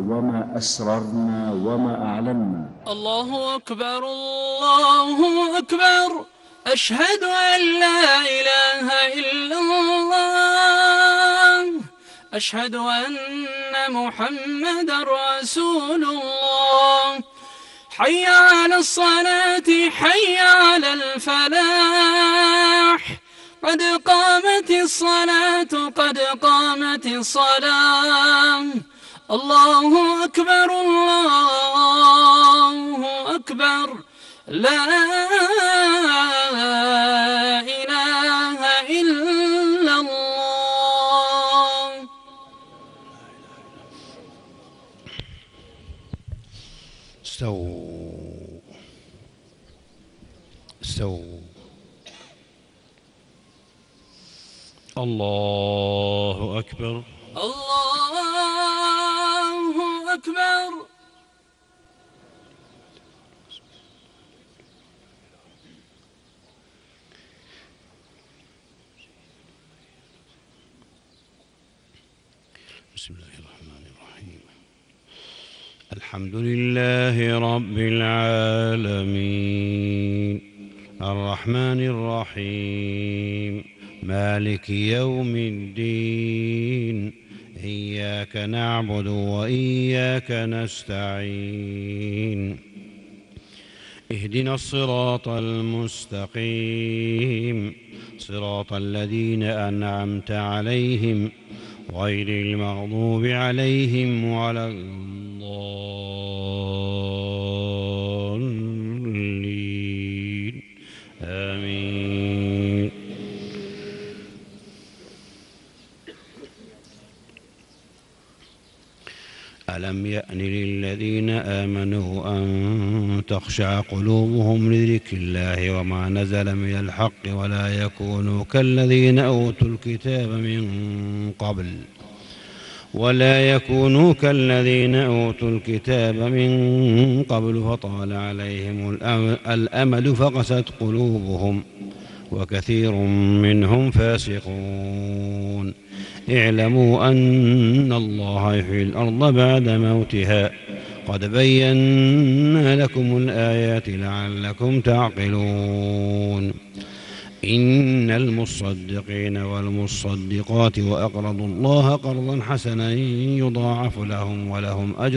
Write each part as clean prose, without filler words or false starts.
وما أسررنا وما أعلنا. الله أكبر الله أكبر، أشهد أن لا إله إلا الله، أشهد أن محمدا رسول الله. حي على الصلاة حي على الفلاح، قد قامت الصلاة قد قامت الصلاة. الله أكبر الله أكبر، لا إله إلا الله. استووا استووا. الله أكبر الله أكبر. بسم الله الرحمن الرحيم. الحمد لله رب العالمين، الرحمن الرحيم، مالك يوم الدين، إياك نعبد وإياك نستعين، اهدنا الصراط المستقيم، صراط الذين أنعمت عليهم غير المغضوب عليهم ولا الضالين، آمين. ألم يأن للذين آمنوا أن تخشع قلوبهم لذكر الله وما نزل من الحق ولا يكونوا كالذين أوتوا الكتاب من قبل فطال عليهم الأمد فقست قلوبهم وكثير منهم فاسقون. اعلموا أن الله يحيي الأرض بعد موتها، قد بينا لكم الآيات لعلكم تعقلون. إن المصدقين والمصدقات وأقرضوا الله قرضا حسنا يضاعف لهم ولهم أجر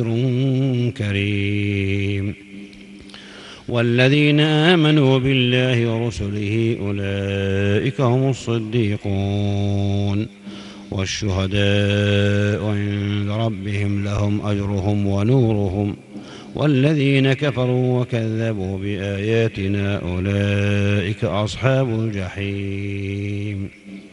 كريم. والذين آمنوا بالله ورسله أولئك هم الصديقون والشهداء عند ربهم لهم أجرهم ونورهم. والذين كفروا وكذبوا بآياتنا أولئك أصحاب الجحيم.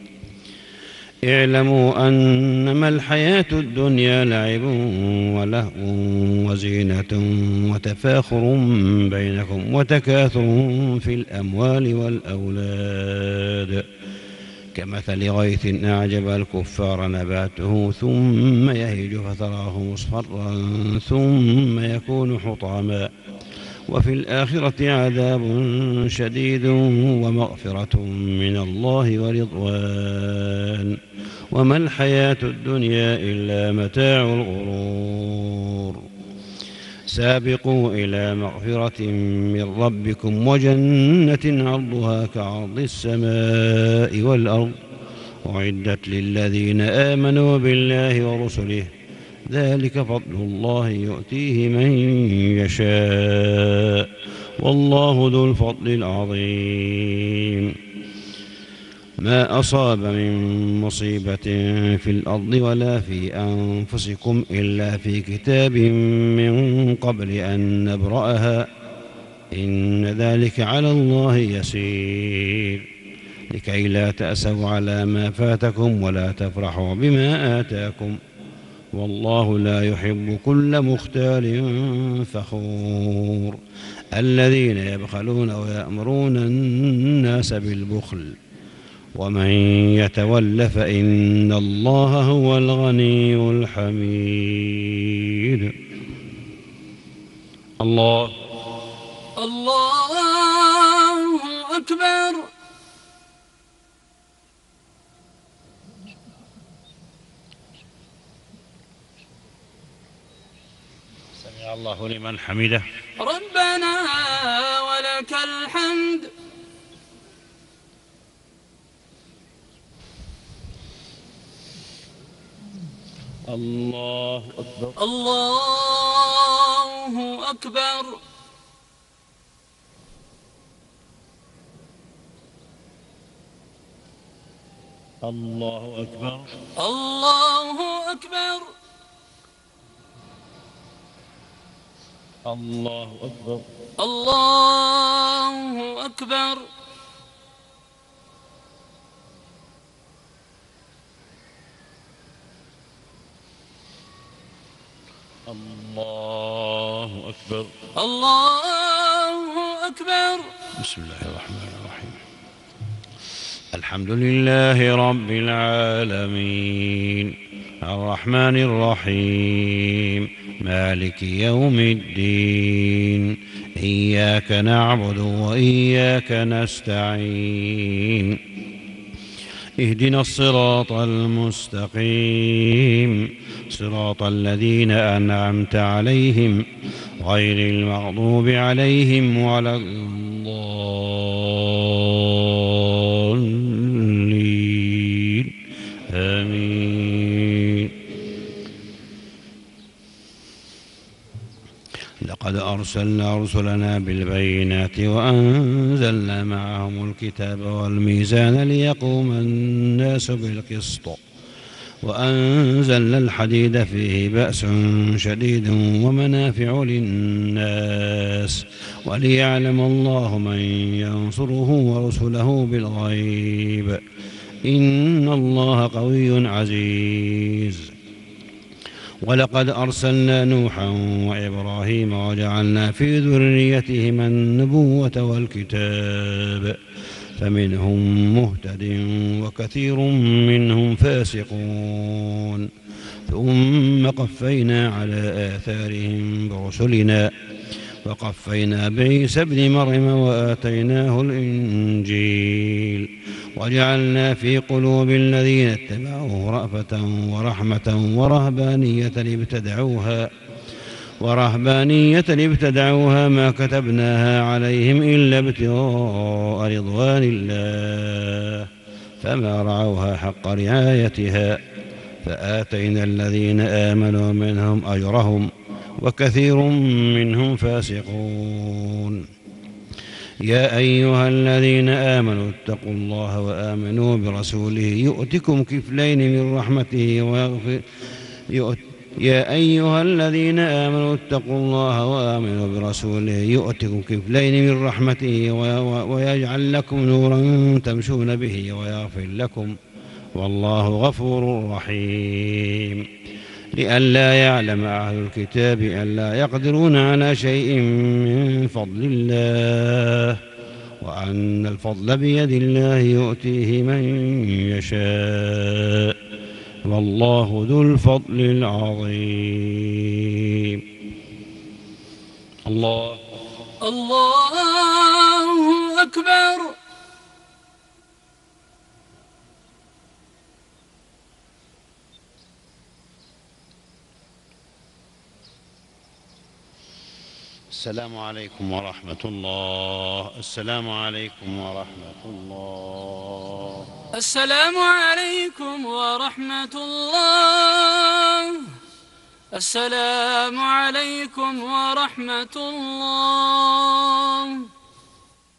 اعلموا أنما الحياة الدنيا لعب ولهو وزينة وتفاخر بينكم وتكاثر في الأموال والأولاد، كمثل غيث أعجب الكفار نباته ثم يهيج فتراه مصفرا ثم يكون حطاما، وفي الآخرة عذاب شديد ومغفرة من الله ورضوان، وما الحياة الدنيا إلا متاع الغرور. سابقوا إلى مغفرة من ربكم وجنة عرضها كعرض السماء والأرض، أعدت للذين آمنوا بالله ورسله، ذلك فضل الله يؤتيه من يشاء، والله ذو الفضل العظيم. ما أصاب من مصيبة في الأرض ولا في أنفسكم إلا في كتاب من قبل أن نبرأها، إن ذلك على الله يسير، لكي لا تأسوا على ما فاتكم ولا تفرحوا بما آتاكم، والله لا يحب كل مختال فخور. الذين يبخلون ويأمرون الناس بالبخل، ومن يتول فإن الله هو الغني الحميد. الله أكبر. سمع الله لمن حمده. ربنا ولك الحمد. الله أكبر. الله أكبر. الله أكبر. الله أكبر. الله أكبر. الله أكبر. الله أكبر. الله أكبر. بسم الله الرحمن الرحيم. الحمد لله رب العالمين الرحمن الرحيم مالك يوم الدين إياك نعبد وإياك نستعين اهدنا الصراط المستقيم صراط الذين أنعمت عليهم غير المغضوب عليهم ولا الضالين آمين. لقد أرسلنا رسلنا بالبينات وأنزلنا معهم الكتاب والميزان ليقوم الناس بالقسط وأنزلنا الحديد فيه بأس شديد ومنافع للناس وليعلم الله من ينصره ورسله بالغيب إن الله قوي عزيز. ولقد أرسلنا نوحا وإبراهيم وجعلنا في ذريتهما النبوة والكتاب فمنهم مهتد وكثير منهم فاسقون ثم قفينا على آثارهم برسلنا وقفينا بعيسى ابن مريم وآتيناه الإنجيل وجعلنا في قلوب الذين اتبعوه رأفة ورحمة ورهبانية ابتدعوها ما كتبناها عليهم إلا ابتغاء رضوان الله فما رعوها حق رعايتها فآتينا الذين آمنوا منهم أجرهم وكثير منهم فاسقون. يا أيها الذين آمنوا اتقوا الله وآمنوا برسوله يؤتكم كفلين من رحمته ويجعل لكم نورا تمشون به ويغفر لكم والله غفور رحيم. لئلا يعلم أهل الكتاب ألا يقدرون على شيء من فضل الله وأن الفضل بيد الله يؤتيه من يشاء والله ذو الفضل العظيم. الله أكبر. السلام عليكم ورحمة الله. السلام عليكم ورحمة الله. السلام عليكم ورحمة الله. السلام عليكم ورحمة الله.